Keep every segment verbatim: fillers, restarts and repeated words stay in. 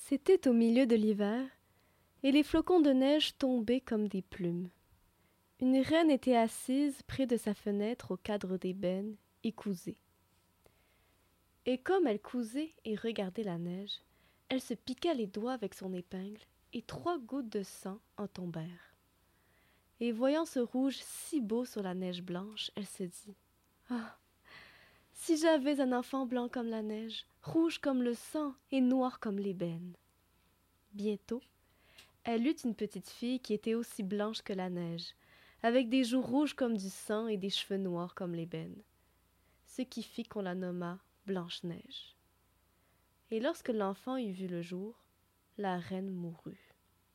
C'était au milieu de l'hiver, et les flocons de neige tombaient comme des plumes. Une reine était assise près de sa fenêtre au cadre d'ébène et cousait. Et comme elle cousait et regardait la neige, elle se piqua les doigts avec son épingle, et trois gouttes de sang en tombèrent. Et voyant ce rouge si beau sur la neige blanche, elle se dit « Ah, si j'avais un enfant blanc comme la neige, rouge comme le sang et noir comme l'ébène. » Bientôt, elle eut une petite fille qui était aussi blanche que la neige, avec des joues rouges comme du sang et des cheveux noirs comme l'ébène, ce qui fit qu'on la nomma Blanche-Neige. Et lorsque l'enfant eut vu le jour, la reine mourut.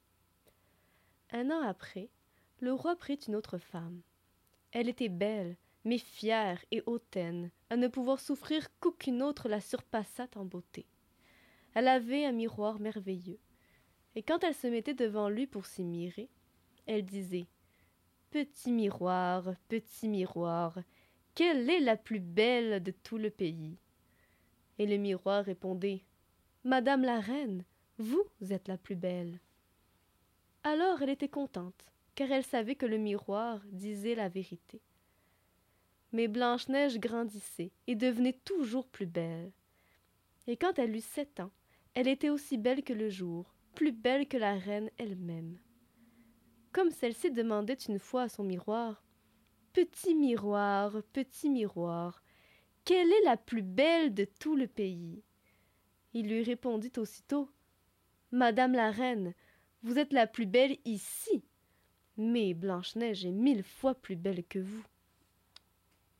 Un an après, le roi prit une autre femme. Elle était belle, mais fière et hautaine, à ne pouvoir souffrir qu'aucune autre la surpassât en beauté. Elle avait un miroir merveilleux, et quand elle se mettait devant lui pour s'y mirer, elle disait « Petit miroir, petit miroir, quelle est la plus belle de tout le pays ?» Et le miroir répondait « Madame la reine, vous êtes la plus belle. » Alors elle était contente, car elle savait que le miroir disait la vérité. Mais Blanche-Neige grandissait et devenait toujours plus belle. Et quand elle eut sept ans, elle était aussi belle que le jour, plus belle que la reine elle-même. Comme celle-ci demandait une fois à son miroir « Petit miroir, petit miroir, quelle est la plus belle de tout le pays ?» Il lui répondit aussitôt « Madame la reine, vous êtes la plus belle ici, mais Blanche-Neige est mille fois plus belle que vous. »